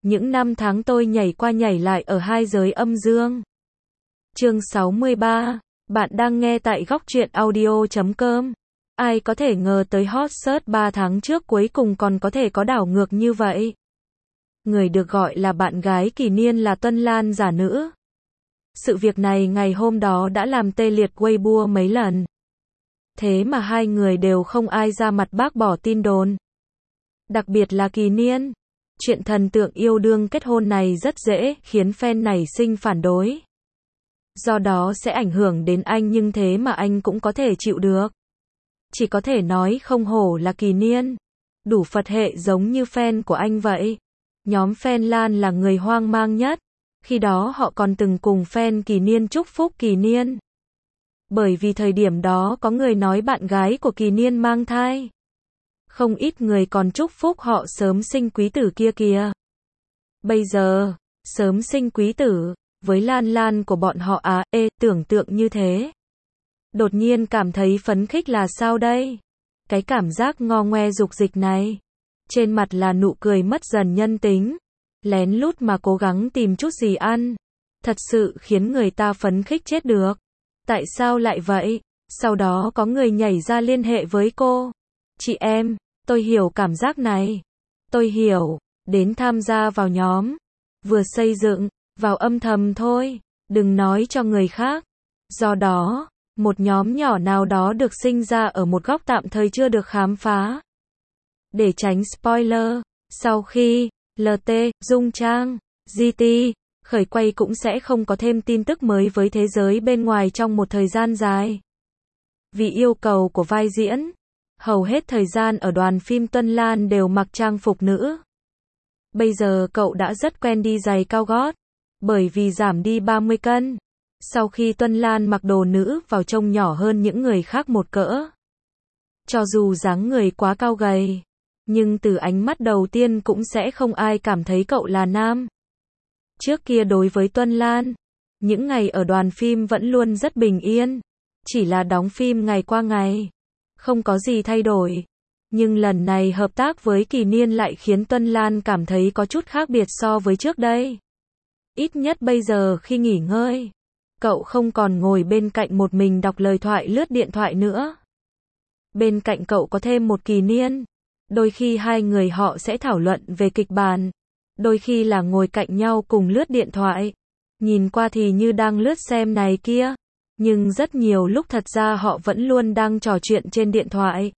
Những năm tháng tôi nhảy qua nhảy lại ở hai giới âm dương. Chương 63. Bạn đang nghe tại góc truyện audio.com. Ai có thể ngờ tới hot search 3 tháng trước cuối cùng còn có thể có đảo ngược như vậy. Người được gọi là bạn gái Kỳ Niên là Tuân Lan giả nữ. Sự việc này ngày hôm đó đã làm tê liệt Weibo mấy lần. Thế mà hai người đều không ai ra mặt bác bỏ tin đồn. Đặc biệt là Kỳ Niên. Chuyện thần tượng yêu đương kết hôn này rất dễ khiến fan nảy sinh phản đối. Do đó sẽ ảnh hưởng đến anh, nhưng thế mà anh cũng có thể chịu được. Chỉ có thể nói không hổ là Kỳ Niên. Đủ Phật hệ giống như fan của anh vậy. Nhóm fan Lan là người hoang mang nhất. Khi đó họ còn từng cùng fan Kỳ Niên chúc phúc Kỳ Niên. Bởi vì thời điểm đó có người nói bạn gái của Kỳ Niên mang thai. Không ít người còn chúc phúc họ sớm sinh quý tử kia kìa. Bây giờ, sớm sinh quý tử, với Lan Lan của bọn họ tưởng tượng như thế. Đột nhiên cảm thấy phấn khích là sao đây? Cái cảm giác ngo ngoe dục dịch này. Trên mặt là nụ cười mất dần nhân tính. Lén lút mà cố gắng tìm chút gì ăn. Thật sự khiến người ta phấn khích chết được. Tại sao lại vậy? Sau đó có người nhảy ra liên hệ với cô. Chị em, tôi hiểu cảm giác này. Tôi hiểu, đến tham gia vào nhóm. Vừa xây dựng, vào âm thầm thôi, đừng nói cho người khác. Do đó, một nhóm nhỏ nào đó được sinh ra ở một góc tạm thời chưa được khám phá. Để tránh spoiler, sau khi LT, Dung Trang, GT, khởi quay cũng sẽ không có thêm tin tức mới với thế giới bên ngoài trong một thời gian dài. Vì yêu cầu của vai diễn, hầu hết thời gian ở đoàn phim Tuân Lan đều mặc trang phục nữ. Bây giờ cậu đã rất quen đi giày cao gót, bởi vì giảm đi 30 cân. Sau khi Tuân Lan mặc đồ nữ vào trông nhỏ hơn những người khác một cỡ. Cho dù dáng người quá cao gầy, nhưng từ ánh mắt đầu tiên cũng sẽ không ai cảm thấy cậu là nam. Trước kia đối với Tuân Lan, những ngày ở đoàn phim vẫn luôn rất bình yên. Chỉ là đóng phim ngày qua ngày. Không có gì thay đổi. Nhưng lần này hợp tác với Kỳ Niên lại khiến Tuân Lan cảm thấy có chút khác biệt so với trước đây. Ít nhất bây giờ khi nghỉ ngơi, cậu không còn ngồi bên cạnh một mình đọc lời thoại lướt điện thoại nữa. Bên cạnh cậu có thêm một Kỳ Niên. Đôi khi hai người họ sẽ thảo luận về kịch bản. Đôi khi là ngồi cạnh nhau cùng lướt điện thoại. Nhìn qua thì như đang lướt xem này kia. Nhưng rất nhiều lúc thật ra họ vẫn luôn đang trò chuyện trên điện thoại.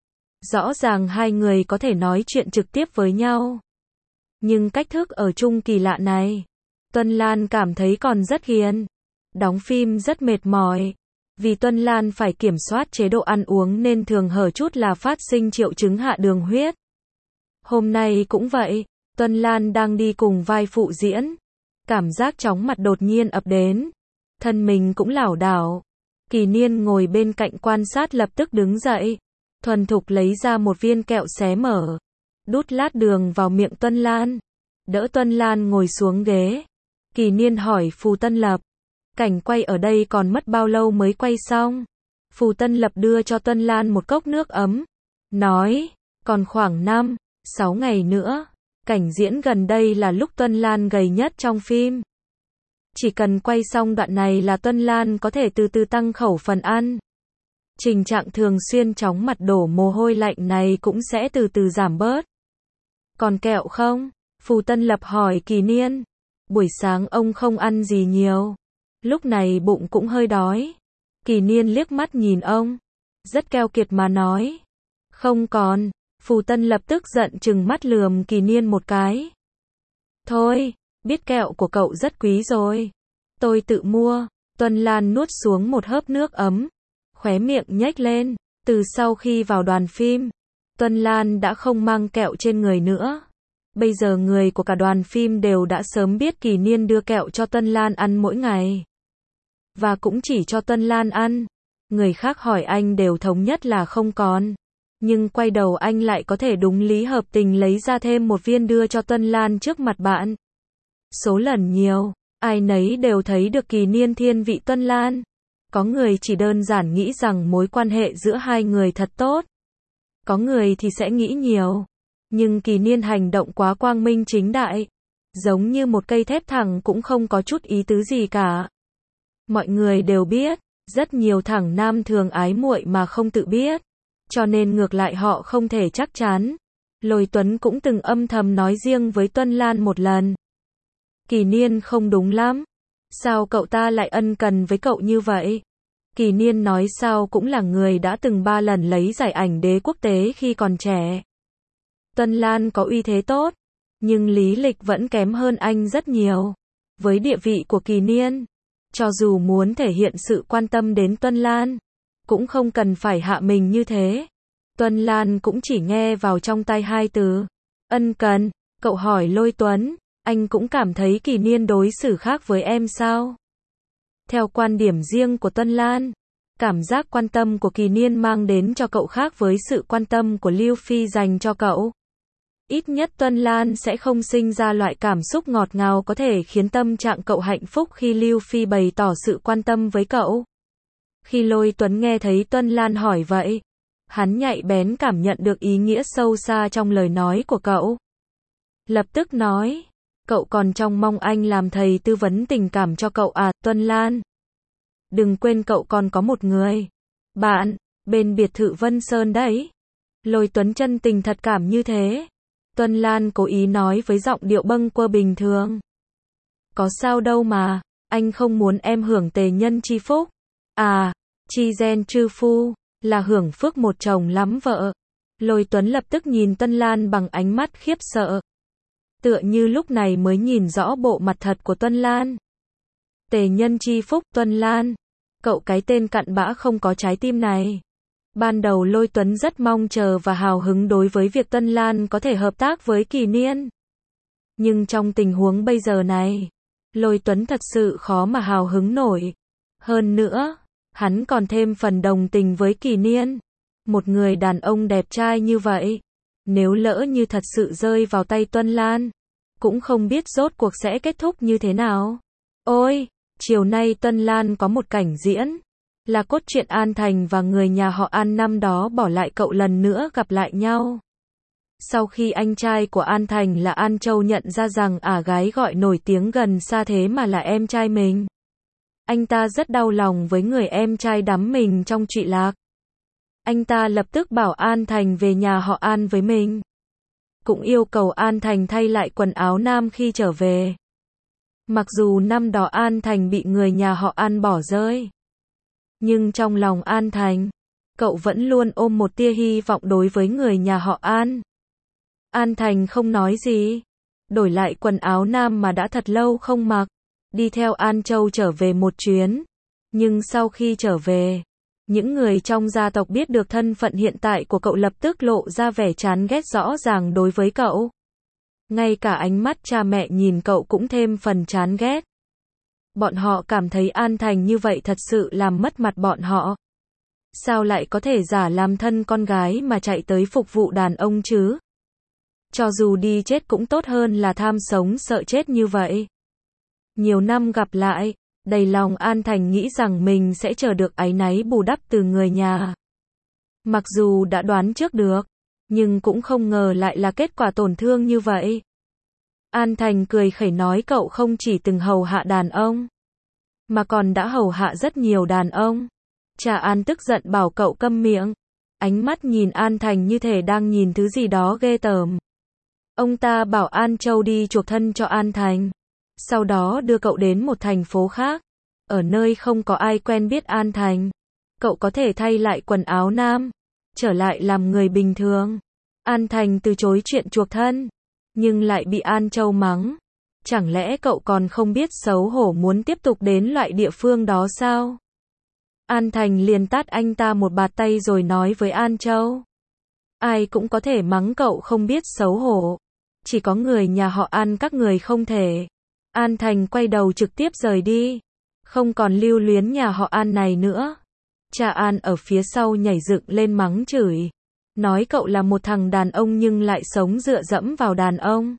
Rõ ràng hai người có thể nói chuyện trực tiếp với nhau. Nhưng cách thức ở chung kỳ lạ này, Tuân Lan cảm thấy còn rất hiền. Đóng phim rất mệt mỏi. Vì Tuân Lan phải kiểm soát chế độ ăn uống nên thường hở chút là phát sinh triệu chứng hạ đường huyết. Hôm nay cũng vậy, Tuân Lan đang đi cùng vai phụ diễn. Cảm giác chóng mặt đột nhiên ập đến. Thân mình cũng lảo đảo. Kỳ Niên ngồi bên cạnh quan sát lập tức đứng dậy. Thuần thục lấy ra một viên kẹo xé mở. Đút lát đường vào miệng Tuân Lan. Đỡ Tuân Lan ngồi xuống ghế. Kỳ Niên hỏi Phù Tân Lập. Cảnh quay ở đây còn mất bao lâu mới quay xong? Phù Tân Lập đưa cho Tuân Lan một cốc nước ấm. Nói, còn khoảng 5-6 ngày nữa. Cảnh diễn gần đây là lúc Tuân Lan gầy nhất trong phim. Chỉ cần quay xong đoạn này là Tuân Lan có thể từ từ tăng khẩu phần ăn. Tình trạng thường xuyên chóng mặt đổ mồ hôi lạnh này cũng sẽ từ từ giảm bớt. Còn kẹo không? Phù Tân Lập hỏi Kỳ Niên. Buổi sáng ông không ăn gì nhiều. Lúc này bụng cũng hơi đói. Kỳ Niên liếc mắt nhìn ông. Rất keo kiệt mà nói. Không còn. Phù Tân Lập tức giận trừng mắt lườm Kỳ Niên một cái. Thôi, biết kẹo của cậu rất quý rồi. Tôi tự mua. Tuân Lan nuốt xuống một hớp nước ấm. Khóe miệng nhếch lên. Từ sau khi vào đoàn phim, Tuân Lan đã không mang kẹo trên người nữa. Bây giờ người của cả đoàn phim đều đã sớm biết Kỳ Niên đưa kẹo cho Tuân Lan ăn mỗi ngày. Và cũng chỉ cho Tuân Lan ăn. Người khác hỏi anh đều thống nhất là không còn. Nhưng quay đầu anh lại có thể đúng lý hợp tình lấy ra thêm một viên đưa cho Tuân Lan trước mặt bạn. Số lần nhiều, ai nấy đều thấy được Kỳ Niên thiên vị Tuân Lan. Có người chỉ đơn giản nghĩ rằng mối quan hệ giữa hai người thật tốt. Có người thì sẽ nghĩ nhiều. Nhưng Kỳ Niên hành động quá quang minh chính đại. giống như một cây thép thẳng cũng không có chút ý tứ gì cả. Mọi người đều biết, rất nhiều thẳng nam thường ái muội mà không tự biết, cho nên ngược lại họ không thể chắc chắn. Lôi Tuấn cũng từng âm thầm nói riêng với Tuân Lan một lần. Kỳ Niên không đúng lắm. Sao cậu ta lại ân cần với cậu như vậy? Kỳ Niên nói sao cũng là người đã từng 3 lần lấy giải ảnh đế quốc tế khi còn trẻ. Tuân Lan có uy thế tốt, nhưng lý lịch vẫn kém hơn anh rất nhiều. Với địa vị của Kỳ Niên, cho dù muốn thể hiện sự quan tâm đến Tuân Lan, cũng không cần phải hạ mình như thế. Tuân Lan cũng chỉ nghe vào trong tai 2 từ ân cần. Cậu hỏi Lôi Tuấn, anh cũng cảm thấy Kỳ Niên đối xử khác với em sao? Theo quan điểm riêng của Tuân Lan, cảm giác quan tâm của Kỳ Niên mang đến cho cậu khác với sự quan tâm của Lưu Phi dành cho cậu. Ít nhất Tuân Lan sẽ không sinh ra loại cảm xúc ngọt ngào có thể khiến tâm trạng cậu hạnh phúc khi Lưu Phi bày tỏ sự quan tâm với cậu. Khi Lôi Tuấn nghe thấy Tuân Lan hỏi vậy, hắn nhạy bén cảm nhận được ý nghĩa sâu xa trong lời nói của cậu. Lập tức nói, cậu còn trông mong anh làm thầy tư vấn tình cảm cho cậu à, Tuân Lan. Đừng quên cậu còn có một người bạn, bên biệt thự Vân Sơn đấy. Lôi Tuấn chân tình thật cảm như thế. Tuân Lan cố ý nói với giọng điệu bâng quơ bình thường. Có sao đâu mà, anh không muốn em hưởng tề nhân chi phúc. À, chi gen trư phu, là hưởng phước một chồng lắm vợ. Lôi Tuấn lập tức nhìn Tuân Lan bằng ánh mắt khiếp sợ. Tựa như lúc này mới nhìn rõ bộ mặt thật của Tuân Lan. Tề nhân chi phúc, Tuân Lan. Cậu cái tên cặn bã không có trái tim này. Ban đầu Lôi Tuấn rất mong chờ và hào hứng đối với việc Tuân Lan có thể hợp tác với Kỳ Niên. Nhưng trong tình huống bây giờ này, Lôi Tuấn thật sự khó mà hào hứng nổi. Hơn nữa, hắn còn thêm phần đồng tình với Kỳ Niên. Một người đàn ông đẹp trai như vậy, nếu lỡ như thật sự rơi vào tay Tuân Lan, cũng không biết rốt cuộc sẽ kết thúc như thế nào. Ôi, chiều nay Tuân Lan có một cảnh diễn, là cốt truyện An Thành và người nhà họ An năm đó bỏ lại cậu lần nữa gặp lại nhau. Sau khi anh trai của An Thành là An Châu nhận ra rằng gái gọi nổi tiếng gần xa thế mà là em trai mình, anh ta rất đau lòng với người em trai đắm mình trong trụy lạc. Anh ta lập tức bảo An Thành về nhà họ An với mình. Cũng yêu cầu An Thành thay lại quần áo nam khi trở về. Mặc dù năm đó An Thành bị người nhà họ An bỏ rơi, nhưng trong lòng An Thành, cậu vẫn luôn ôm một tia hy vọng đối với người nhà họ An. An Thành không nói gì, đổi lại quần áo nam mà đã thật lâu không mặc, đi theo An Châu trở về một chuyến. Nhưng sau khi trở về, những người trong gia tộc biết được thân phận hiện tại của cậu lập tức lộ ra vẻ chán ghét rõ ràng đối với cậu. Ngay cả ánh mắt cha mẹ nhìn cậu cũng thêm phần chán ghét. Bọn họ cảm thấy An Thành như vậy thật sự làm mất mặt bọn họ. Sao lại có thể giả làm thân con gái mà chạy tới phục vụ đàn ông chứ? Cho dù đi chết cũng tốt hơn là tham sống sợ chết như vậy. Nhiều năm gặp lại, đầy lòng An Thành nghĩ rằng mình sẽ chờ được áy náy bù đắp từ người nhà. Mặc dù đã đoán trước được, nhưng cũng không ngờ lại là kết quả tổn thương như vậy. An Thành cười khẩy nói cậu không chỉ từng hầu hạ đàn ông, mà còn đã hầu hạ rất nhiều đàn ông. Cha An tức giận bảo cậu câm miệng. Ánh mắt nhìn An Thành như thể đang nhìn thứ gì đó ghê tởm. Ông ta bảo An Châu đi chuộc thân cho An Thành. Sau đó đưa cậu đến một thành phố khác, ở nơi không có ai quen biết An Thành. Cậu có thể thay lại quần áo nam, trở lại làm người bình thường. An Thành từ chối chuyện chuộc thân, nhưng lại bị An Châu mắng. Chẳng lẽ cậu còn không biết xấu hổ muốn tiếp tục đến loại địa phương đó sao? An Thành liền tát anh ta một bạt tay rồi nói với An Châu. Ai cũng có thể mắng cậu không biết xấu hổ. Chỉ có người nhà họ An các người không thể. An Thành quay đầu trực tiếp rời đi. Không còn lưu luyến nhà họ An này nữa. Cha An ở phía sau nhảy dựng lên mắng chửi. Nói cậu là một thằng đàn ông nhưng lại sống dựa dẫm vào đàn ông.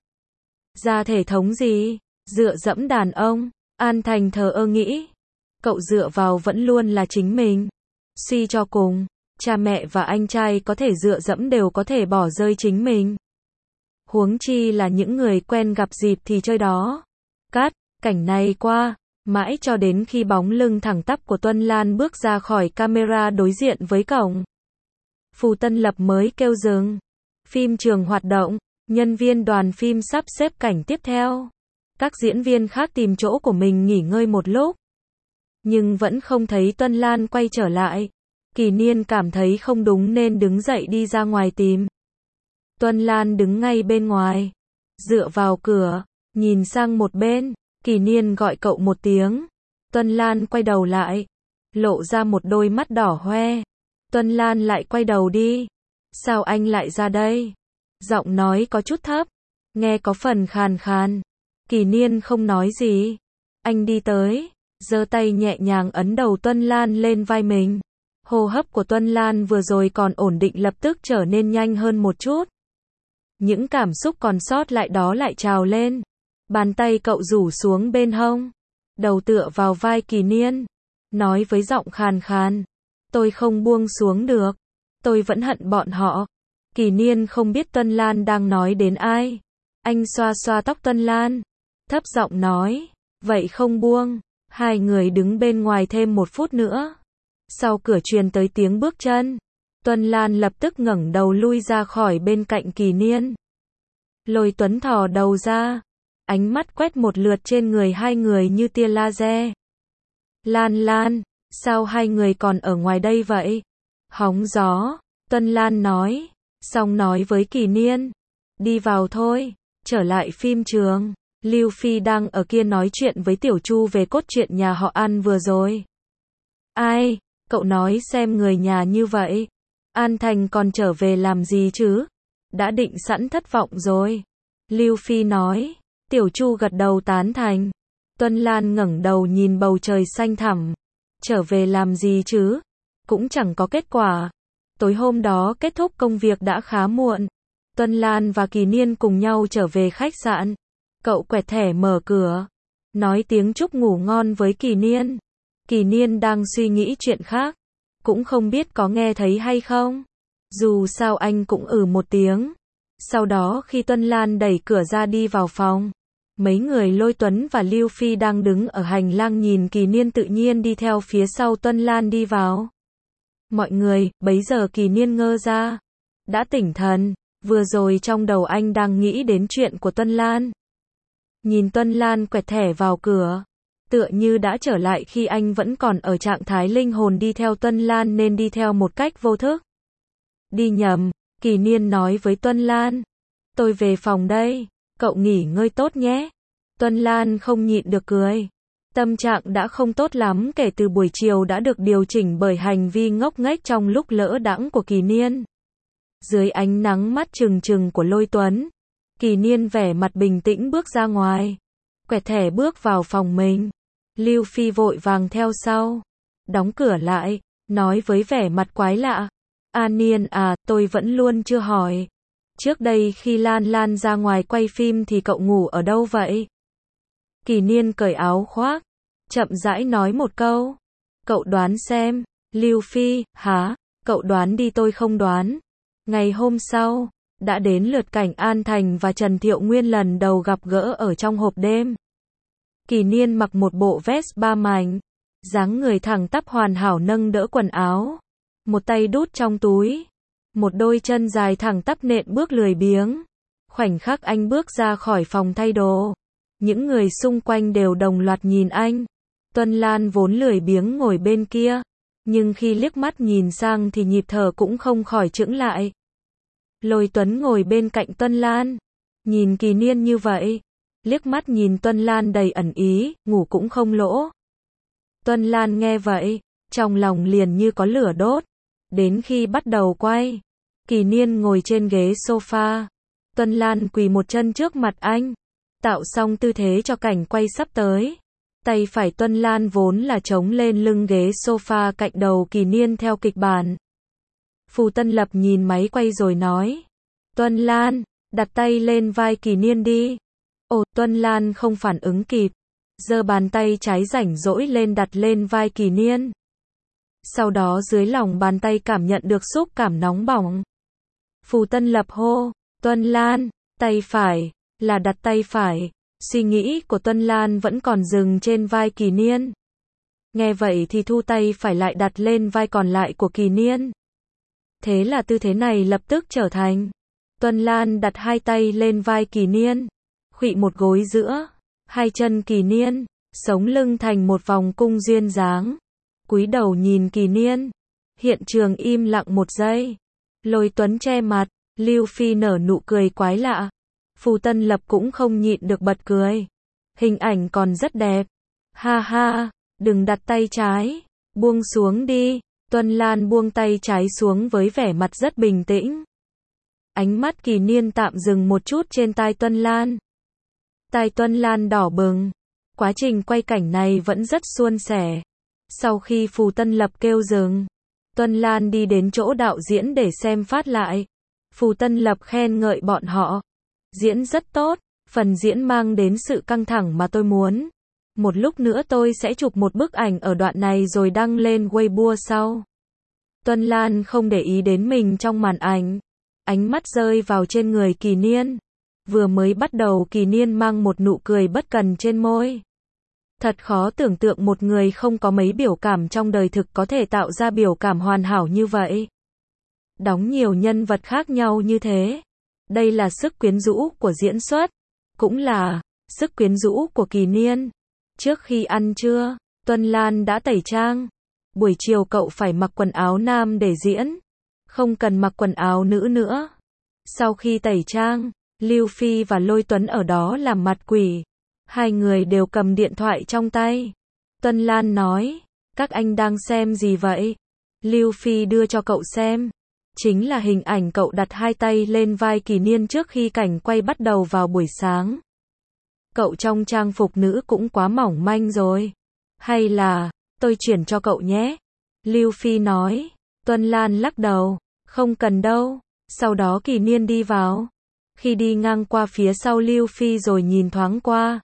Ra thể thống gì? Dựa dẫm đàn ông? An Thành thờ ơ nghĩ. Cậu dựa vào vẫn luôn là chính mình. Suy cho cùng, cha mẹ và anh trai có thể dựa dẫm đều có thể bỏ rơi chính mình. Huống chi là những người quen gặp dịp thì chơi đó. Cắt, cảnh này qua, mãi cho đến khi bóng lưng thẳng tắp của Tuân Lan bước ra khỏi camera đối diện với cổng. Phù Tân Lập mới kêu dừng. Phim trường hoạt động, nhân viên đoàn phim sắp xếp cảnh tiếp theo. Các diễn viên khác tìm chỗ của mình nghỉ ngơi một lúc. Nhưng vẫn không thấy Tuân Lan quay trở lại. Kỳ Niên cảm thấy không đúng nên đứng dậy đi ra ngoài tìm. Tuân Lan đứng ngay bên ngoài, dựa vào cửa, nhìn sang một bên. Kỳ Niên gọi cậu một tiếng. Tuân Lan quay đầu lại, lộ ra một đôi mắt đỏ hoe. Tuân Lan lại quay đầu đi. Sao anh lại ra đây? Giọng nói có chút thấp, nghe có phần khàn khàn. Kỳ Niên không nói gì. Anh đi tới, giơ tay nhẹ nhàng ấn đầu Tuân Lan lên vai mình. Hô hấp của Tuân Lan vừa rồi còn ổn định lập tức trở nên nhanh hơn một chút. Những cảm xúc còn sót lại đó lại trào lên. Bàn tay cậu rủ xuống bên hông, đầu tựa vào vai Kỳ Niên, nói với giọng khàn khàn. Tôi không buông xuống được. Tôi vẫn hận bọn họ. Kỳ Niên không biết Tuân Lan đang nói đến ai. Anh xoa xoa tóc Tuân Lan, thấp giọng nói. Vậy không buông. Hai người đứng bên ngoài thêm một phút nữa. Sau cửa truyền tới tiếng bước chân. Tuân Lan lập tức ngẩng đầu lui ra khỏi bên cạnh Kỳ Niên. Lôi Tuấn thò đầu ra, ánh mắt quét một lượt trên người hai người như tia laser. Lan, sao hai người còn ở ngoài đây vậy? Hóng gió, Tuân Lan nói, xong nói với Kỳ Niên. Đi vào thôi, trở lại phim trường. Lưu Phi đang ở kia nói chuyện với Tiểu Chu về cốt truyện nhà họ An vừa rồi. Ai, cậu nói xem người nhà như vậy. An Thành còn trở về làm gì chứ? Đã định sẵn thất vọng rồi. Lưu Phi nói. Tiểu Chu gật đầu tán thành. Tuân Lan ngẩng đầu nhìn bầu trời xanh thẳm. Trở về làm gì chứ? Cũng chẳng có kết quả. Tối hôm đó kết thúc công việc đã khá muộn. Tuân Lan và Kỳ Niên cùng nhau trở về khách sạn. Cậu quẹt thẻ mở cửa, nói tiếng chúc ngủ ngon với Kỳ Niên. Kỳ Niên đang suy nghĩ chuyện khác, cũng không biết có nghe thấy hay không. Dù sao anh cũng một tiếng. Sau đó khi Tuân Lan đẩy cửa ra đi vào phòng, mấy người Lôi Tuấn và Lưu Phi đang đứng ở hành lang nhìn Kỳ Niên tự nhiên đi theo phía sau Tuân Lan đi vào. Mọi người, bấy giờ Kỳ Niên ngơ ra, đã tỉnh thần. Vừa rồi trong đầu anh đang nghĩ đến chuyện của Tuân Lan. Nhìn Tuân Lan quẹt thẻ vào cửa, tựa như đã trở lại khi anh vẫn còn ở trạng thái linh hồn đi theo Tuân Lan nên đi theo một cách vô thức. Đi nhầm, Kỳ Niên nói với Tuân Lan. Tôi về phòng đây, cậu nghỉ ngơi tốt nhé. Tuân Lan không nhịn được cười. Tâm trạng đã không tốt lắm kể từ buổi chiều đã được điều chỉnh bởi hành vi ngốc nghếch trong lúc lỡ đãng của Kỳ Niên. Dưới ánh nắng mắt trừng trừng của Lôi Tuấn, Kỳ Niên vẻ mặt bình tĩnh bước ra ngoài, quẹt thẻ bước vào phòng mình. Lưu Phi vội vàng theo sau, đóng cửa lại, nói với vẻ mặt quái lạ. A Niên à, tôi vẫn luôn chưa hỏi. Trước đây khi Lan ra ngoài quay phim thì cậu ngủ ở đâu vậy? Kỳ Niên cởi áo khoác, chậm rãi nói một câu. Cậu đoán xem. Lưu Phi, hả? Cậu đoán đi tôi không đoán. Ngày hôm sau, đã đến lượt cảnh An Thành và Trần Thiệu Nguyên lần đầu gặp gỡ ở trong hộp đêm. Kỳ Niên mặc một bộ vest ba mảnh, dáng người thẳng tắp hoàn hảo nâng đỡ quần áo, một tay đút trong túi, một đôi chân dài thẳng tắp nện bước lười biếng. Khoảnh khắc anh bước ra khỏi phòng thay đồ, những người xung quanh đều đồng loạt nhìn anh. Tuân Lan vốn lười biếng ngồi bên kia, nhưng khi liếc mắt nhìn sang thì nhịp thở cũng không khỏi chững lại. Lôi Tuấn ngồi bên cạnh Tuân Lan, nhìn Kỳ Niên như vậy, liếc mắt nhìn Tuân Lan đầy ẩn ý, ngủ cũng không lỗ. Tuân Lan nghe vậy, trong lòng liền như có lửa đốt. Đến khi bắt đầu quay, Kỳ Niên ngồi trên ghế sofa, Tuân Lan quỳ một chân trước mặt anh, tạo xong tư thế cho cảnh quay sắp tới. Tay phải Tuân Lan vốn là chống lên lưng ghế sofa cạnh đầu Kỳ Niên theo kịch bản. Phù Tân Lập nhìn máy quay rồi nói. Tuân Lan, đặt tay lên vai Kỳ Niên đi. Ồ, Tuân Lan không phản ứng kịp, giơ bàn tay trái rảnh rỗi lên đặt lên vai Kỳ Niên. Sau đó dưới lòng bàn tay cảm nhận được xúc cảm nóng bỏng. Phù Tân Lập hô, Tuân Lan, Tay phải, là đặt tay phải. Suy nghĩ của Tuân Lan vẫn còn dừng trên vai Kỳ Niên. Nghe vậy thì thu tay phải lại đặt lên vai còn lại của Kỳ Niên. Thế là tư thế này lập tức trở thành. Tuân Lan đặt hai tay lên vai Kỳ Niên, khuỵu một gối giữa hai chân Kỳ Niên, sống lưng thành một vòng cung duyên dáng. Cúi đầu nhìn Kỳ Niên. Hiện trường im lặng một giây. Lôi Tuấn che mặt, Lưu Phi nở nụ cười quái lạ. Phù Tân Lập cũng không nhịn được bật cười. Hình ảnh còn rất đẹp. Ha ha, đừng đặt tay trái, buông xuống đi. Tuân Lan buông tay trái xuống với vẻ mặt rất bình tĩnh. Ánh mắt Kỳ Niên tạm dừng một chút trên tai Tuân Lan. Tai Tuân Lan đỏ bừng. Quá trình quay cảnh này vẫn rất suôn sẻ. Sau khi Phù Tân Lập kêu dừng, Tuân Lan đi đến chỗ đạo diễn để xem phát lại. Phù Tân Lập khen ngợi bọn họ. Diễn rất tốt, phần diễn mang đến sự căng thẳng mà tôi muốn. Một lúc nữa tôi sẽ chụp một bức ảnh ở đoạn này rồi đăng lên Weibo sau. Tuân Lan không để ý đến mình trong màn ảnh. Ánh mắt rơi vào trên người Kỳ Niên. Vừa mới bắt đầu Kỳ Niên mang một nụ cười bất cần trên môi. Thật khó tưởng tượng một người không có mấy biểu cảm trong đời thực có thể tạo ra biểu cảm hoàn hảo như vậy. Đóng nhiều nhân vật khác nhau như thế. Đây là sức quyến rũ của diễn xuất. Cũng là sức quyến rũ của Kỳ Niên. Trước khi ăn trưa, Tuân Lan đã tẩy trang. Buổi chiều cậu phải mặc quần áo nam để diễn. Không cần mặc quần áo nữ nữa. Sau khi tẩy trang, Lưu Phi và Lôi Tuấn ở đó làm mặt quỷ. Hai người đều cầm điện thoại trong tay. Tuân Lan nói, các anh đang xem gì vậy? Lưu Phi đưa cho cậu xem. Chính là hình ảnh cậu đặt hai tay lên vai Kỳ Niên trước khi cảnh quay bắt đầu vào buổi sáng. Cậu trong trang phục nữ cũng quá mỏng manh rồi. Hay là, tôi chuyển cho cậu nhé. Lưu Phi nói. Tuân Lan lắc đầu. Không cần đâu. Sau đó Kỳ Niên đi vào. Khi đi ngang qua phía sau Lưu Phi rồi nhìn thoáng qua.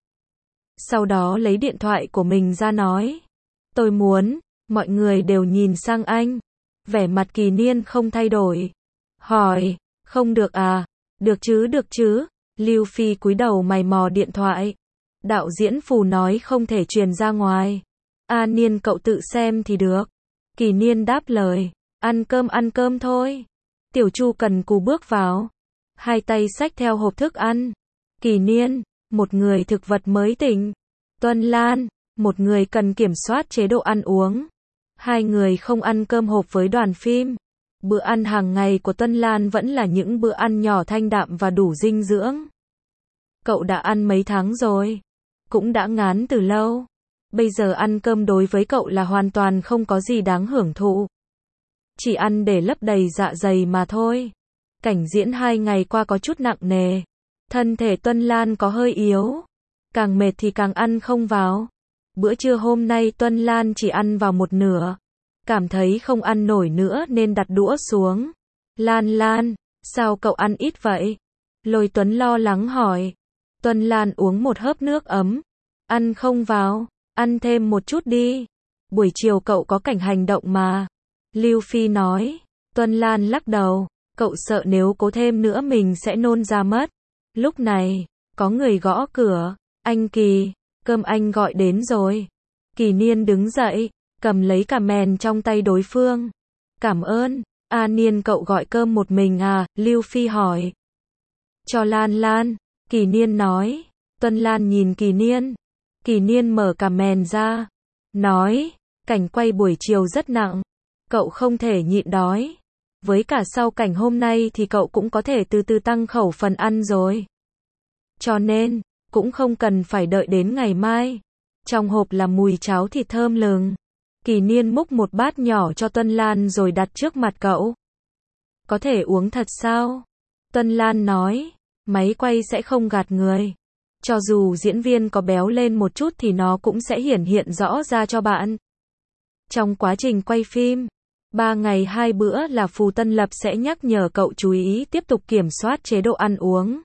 Sau đó lấy điện thoại của mình ra nói. Tôi muốn, mọi người đều nhìn sang anh. Vẻ mặt Kỳ Niên không thay đổi. Hỏi, không được à? Được chứ. Lưu Phi cúi đầu mày mò điện thoại. Đạo diễn Phù nói không thể truyền ra ngoài. Niên cậu tự xem thì được. Kỳ Niên đáp lời. Ăn cơm thôi. Tiểu Chu cần cù bước vào. Hai tay xách theo hộp thức ăn. Kỳ Niên, một người thực vật mới tỉnh. Tuân Lan, một người cần kiểm soát chế độ ăn uống. Hai người không ăn cơm hộp với đoàn phim. Bữa ăn hàng ngày của Tuân Lan vẫn là những bữa ăn nhỏ thanh đạm và đủ dinh dưỡng. Cậu đã ăn mấy tháng rồi. Cũng đã ngán từ lâu. Bây giờ ăn cơm đối với cậu là hoàn toàn không có gì đáng hưởng thụ. Chỉ ăn để lấp đầy dạ dày mà thôi. Cảnh diễn 2 ngày qua có chút nặng nề. Thân thể Tuân Lan có hơi yếu. Càng mệt thì càng ăn không vào. Bữa trưa hôm nay Tuân Lan chỉ ăn vào một nửa. Cảm thấy không ăn nổi nữa nên đặt đũa xuống. Lan, sao cậu ăn ít vậy? Lôi Tuấn lo lắng hỏi. Tuân Lan uống một hớp nước ấm. Ăn không vào, ăn thêm một chút đi. Buổi chiều cậu có cảnh hành động mà. Lưu Phi nói. Tuân Lan lắc đầu. Cậu sợ nếu cố thêm nữa mình sẽ nôn ra mất. Lúc này, có người gõ cửa. Anh Kỳ, cơm anh gọi đến rồi. Kỳ Niên đứng dậy, cầm lấy cả mền trong tay đối phương. Cảm ơn. Niên cậu gọi cơm một mình à? Lưu Phi hỏi. Cho Lan. Kỳ Niên nói. Tuân Lan nhìn Kỳ Niên. Kỳ Niên mở cả mền ra. Nói, cảnh quay buổi chiều rất nặng. Cậu không thể nhịn đói. Với cả sau cảnh hôm nay thì cậu cũng có thể từ từ tăng khẩu phần ăn rồi. Cho nên, cũng không cần phải đợi đến ngày mai. Trong hộp là mùi cháo thịt thơm lừng. Kỳ Niên múc một bát nhỏ cho Tuân Lan rồi đặt trước mặt cậu. Có thể uống thật sao? Tuân Lan nói, máy quay sẽ không gạt người. Cho dù diễn viên có béo lên một chút thì nó cũng sẽ hiển hiện rõ ra cho bạn. Trong quá trình quay phim, 3 ngày 2 bữa là Phù Tân Lập sẽ nhắc nhở cậu chú ý tiếp tục kiểm soát chế độ ăn uống.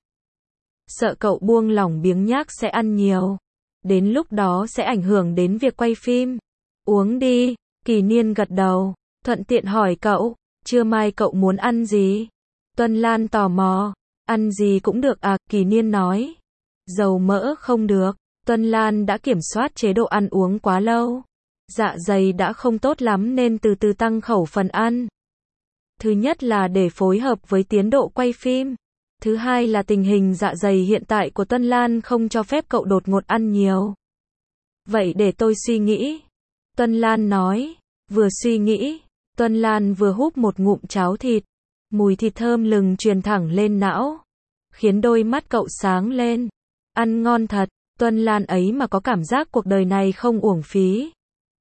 Sợ cậu buông lỏng biếng nhác sẽ ăn nhiều. Đến lúc đó sẽ ảnh hưởng đến việc quay phim. Uống đi. Kỳ Niên gật đầu. Thuận tiện hỏi cậu, trưa mai cậu muốn ăn gì? Tuân Lan tò mò. Ăn gì cũng được à, Kỳ Niên nói. Dầu mỡ không được, Tuân Lan đã kiểm soát chế độ ăn uống quá lâu. Dạ dày đã không tốt lắm nên từ từ tăng khẩu phần ăn. Thứ nhất là để phối hợp với tiến độ quay phim. Thứ hai là tình hình dạ dày hiện tại của Tuân Lan không cho phép cậu đột ngột ăn nhiều. Vậy để tôi suy nghĩ. Tuân Lan nói. Vừa suy nghĩ, Tuân Lan vừa húp một ngụm cháo thịt. Mùi thịt thơm lừng truyền thẳng lên não, khiến đôi mắt cậu sáng lên. Ăn ngon thật, Tuân Lan ấy mà có cảm giác cuộc đời này không uổng phí.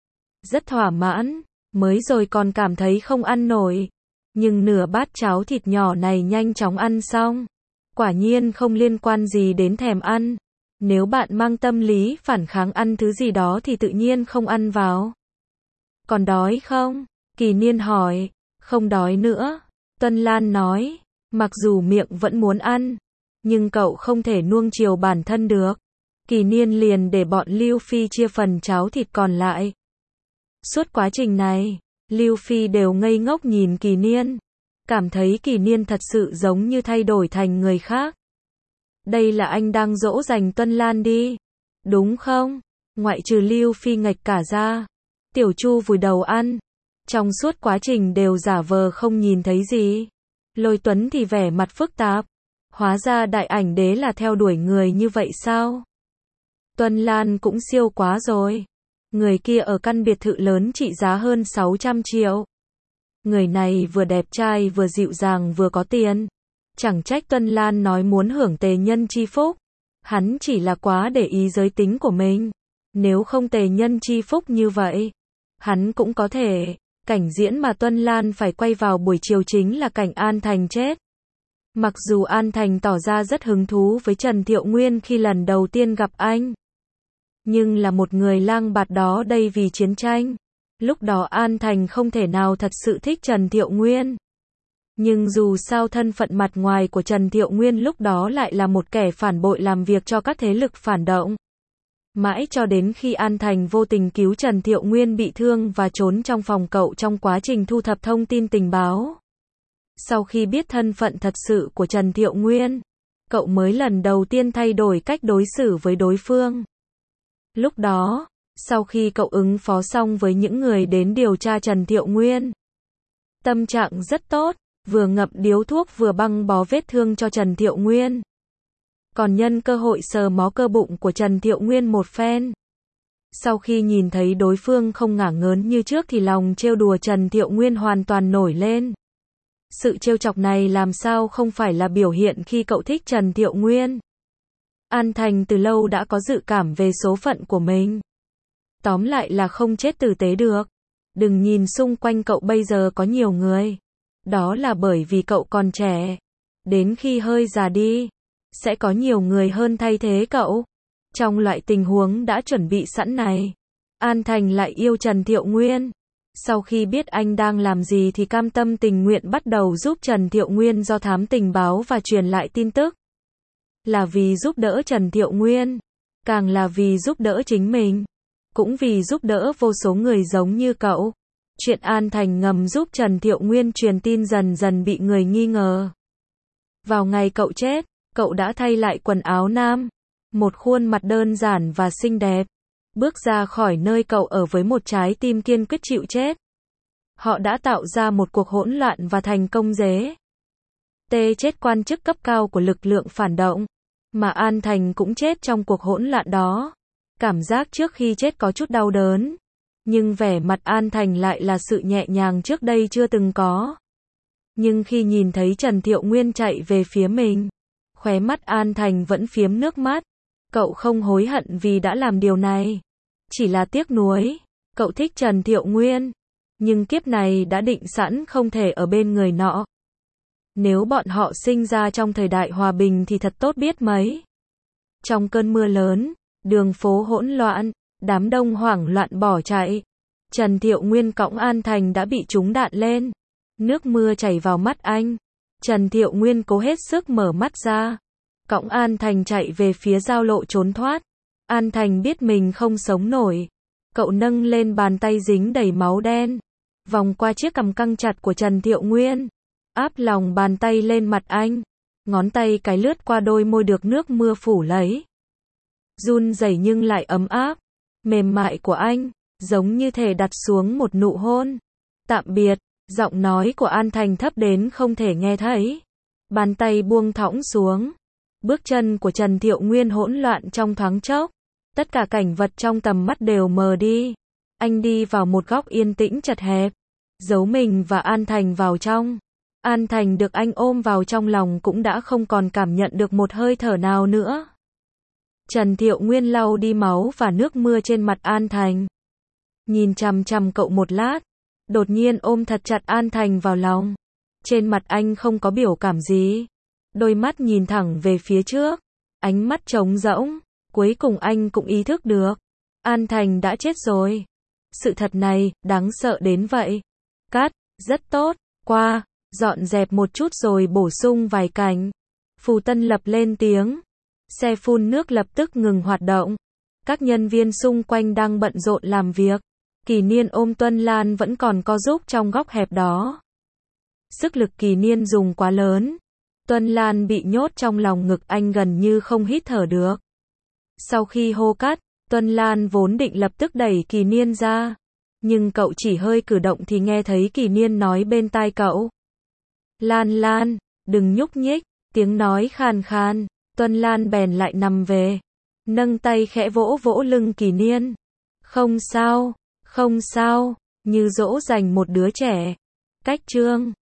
Rất thỏa mãn, mới rồi còn cảm thấy không ăn nổi. Nhưng nửa bát cháo thịt nhỏ này nhanh chóng ăn xong. Quả nhiên không liên quan gì đến thèm ăn. Nếu bạn mang tâm lý phản kháng ăn thứ gì đó thì tự nhiên không ăn vào. Còn đói không? Kỳ Niên hỏi. Không đói nữa. Tuân Lan nói. Mặc dù miệng vẫn muốn ăn, nhưng cậu không thể nuông chiều bản thân được. Kỳ Niên liền để bọn Lưu Phi chia phần cháo thịt còn lại. Suốt quá trình này, Lưu Phi đều ngây ngốc nhìn Kỳ Niên. Cảm thấy Kỳ Niên thật sự giống như thay đổi thành người khác. Đây là anh đang dỗ dành Tuân Lan đi. Đúng không? Ngoại trừ Lưu Phi nghệch cả ra. Tiểu Chu vùi đầu ăn. Trong suốt quá trình đều giả vờ không nhìn thấy gì. Lôi Tuấn thì vẻ mặt phức tạp. Hóa ra đại ảnh đế là theo đuổi người như vậy sao? Tuân Lan cũng siêu quá rồi. Người kia ở căn biệt thự lớn trị giá hơn 600 triệu. Người này vừa đẹp trai vừa dịu dàng vừa có tiền. Chẳng trách Tuân Lan nói muốn hưởng tề nhân chi phúc. Hắn chỉ là quá để ý giới tính của mình. Nếu không tề nhân chi phúc như vậy, hắn cũng có thể. Cảnh diễn mà Tuân Lan phải quay vào buổi chiều chính là cảnh An Thành chết. Mặc dù An Thành tỏ ra rất hứng thú với Trần Thiệu Nguyên khi lần đầu tiên gặp anh, nhưng là một người lang bạt đó đây vì chiến tranh. Lúc đó An Thành không thể nào thật sự thích Trần Thiệu Nguyên. Nhưng dù sao thân phận mặt ngoài của Trần Thiệu Nguyên lúc đó lại là một kẻ phản bội làm việc cho các thế lực phản động. Mãi cho đến khi An Thành vô tình cứu Trần Thiệu Nguyên bị thương và trốn trong phòng cậu trong quá trình thu thập thông tin tình báo. Sau khi biết thân phận thật sự của Trần Thiệu Nguyên, cậu mới lần đầu tiên thay đổi cách đối xử với đối phương. Lúc đó, sau khi cậu ứng phó xong với những người đến điều tra Trần Thiệu Nguyên, tâm trạng rất tốt, vừa ngậm điếu thuốc vừa băng bó vết thương cho Trần Thiệu Nguyên. Còn nhân cơ hội sờ mó cơ bụng của Trần Thiệu Nguyên một phen. Sau khi nhìn thấy đối phương không ngả ngớn như trước thì lòng trêu đùa Trần Thiệu Nguyên hoàn toàn nổi lên. Sự trêu chọc này làm sao không phải là biểu hiện khi cậu thích Trần Thiệu Nguyên. An Thành từ lâu đã có dự cảm về số phận của mình. Tóm lại là không chết tử tế được. Đừng nhìn xung quanh cậu bây giờ có nhiều người. Đó là bởi vì cậu còn trẻ. Đến khi hơi già đi, sẽ có nhiều người hơn thay thế cậu. Trong loại tình huống đã chuẩn bị sẵn này, An Thành lại yêu Trần Thiệu Nguyên. Sau khi biết anh đang làm gì thì cam tâm tình nguyện bắt đầu giúp Trần Thiệu Nguyên do thám tình báo và truyền lại tin tức. Là vì giúp đỡ Trần Thiệu Nguyên, càng là vì giúp đỡ chính mình, cũng vì giúp đỡ vô số người giống như cậu. Chuyện An Thành ngầm giúp Trần Thiệu Nguyên truyền tin dần dần bị người nghi ngờ. Vào ngày cậu chết, cậu đã thay lại quần áo nam, một khuôn mặt đơn giản và xinh đẹp, bước ra khỏi nơi cậu ở với một trái tim kiên quyết chịu chết. Họ đã tạo ra một cuộc hỗn loạn và thành công dễ chết quan chức cấp cao của lực lượng phản động, mà An Thành cũng chết trong cuộc hỗn loạn đó. Cảm giác trước khi chết có chút đau đớn, nhưng vẻ mặt An Thành lại là sự nhẹ nhàng trước đây chưa từng có. Nhưng khi nhìn thấy Trần Thiệu Nguyên chạy về phía mình, khóe mắt An Thành vẫn phiếm nước mắt. Cậu không hối hận vì đã làm điều này, chỉ là tiếc nuối. Cậu thích Trần Thiệu Nguyên, nhưng kiếp này đã định sẵn không thể ở bên người nọ. Nếu bọn họ sinh ra trong thời đại hòa bình thì thật tốt biết mấy. Trong cơn mưa lớn, đường phố hỗn loạn, đám đông hoảng loạn bỏ chạy. Trần Thiệu Nguyên cõng An Thành đã bị trúng đạn lên. Nước mưa chảy vào mắt anh. Trần Thiệu Nguyên cố hết sức mở mắt ra. Cõng An Thành chạy về phía giao lộ trốn thoát. An Thành biết mình không sống nổi. Cậu nâng lên bàn tay dính đầy máu đen, vòng qua chiếc cằm căng chặt của Trần Thiệu Nguyên, áp lòng bàn tay lên mặt anh. ngón tay cái lướt qua đôi môi được nước mưa phủ lấy. Run rẩy nhưng lại ấm áp, mềm mại của anh, giống như thể đặt xuống một nụ hôn. Tạm biệt, giọng nói của An Thành thấp đến không thể nghe thấy. Bàn tay buông thõng xuống. Bước chân của Trần Thiệu Nguyên hỗn loạn trong thoáng chốc. Tất cả cảnh vật trong tầm mắt đều mờ đi. Anh đi vào một góc yên tĩnh chật hẹp, giấu mình và An Thành vào trong. An Thành được anh ôm vào trong lòng cũng đã không còn cảm nhận được một hơi thở nào nữa. Trần Thiệu Nguyên lau đi máu và nước mưa trên mặt An Thành. Nhìn chằm chằm cậu một lát, đột nhiên ôm thật chặt An Thành vào lòng. Trên mặt anh không có biểu cảm gì. Đôi mắt nhìn thẳng về phía trước, ánh mắt trống rỗng. Cuối cùng anh cũng ý thức được, An Thành đã chết rồi. Sự thật này, đáng sợ đến vậy. Cắt, rất tốt, qua, dọn dẹp một chút rồi bổ sung vài cảnh. Phù Tân Lập lên tiếng. Xe phun nước lập tức ngừng hoạt động. Các nhân viên xung quanh đang bận rộn làm việc. Kỳ Niên ôm Tuân Lan vẫn còn co rúm trong góc hẹp đó. Sức lực Kỳ Niên dùng quá lớn. Tuân Lan bị nhốt trong lòng ngực anh gần như không hít thở được. Sau khi hô cắt, Tuân Lan vốn định lập tức đẩy Kỳ Niên ra. Nhưng cậu chỉ hơi cử động thì nghe thấy Kỳ Niên nói bên tai cậu. Lan Lan, đừng nhúc nhích, tiếng nói khàn khàn. Tuân Lan bèn lại nằm về. Nâng tay khẽ vỗ vỗ lưng Kỳ Niên. Không sao, như dỗ dành một đứa trẻ. Cách chương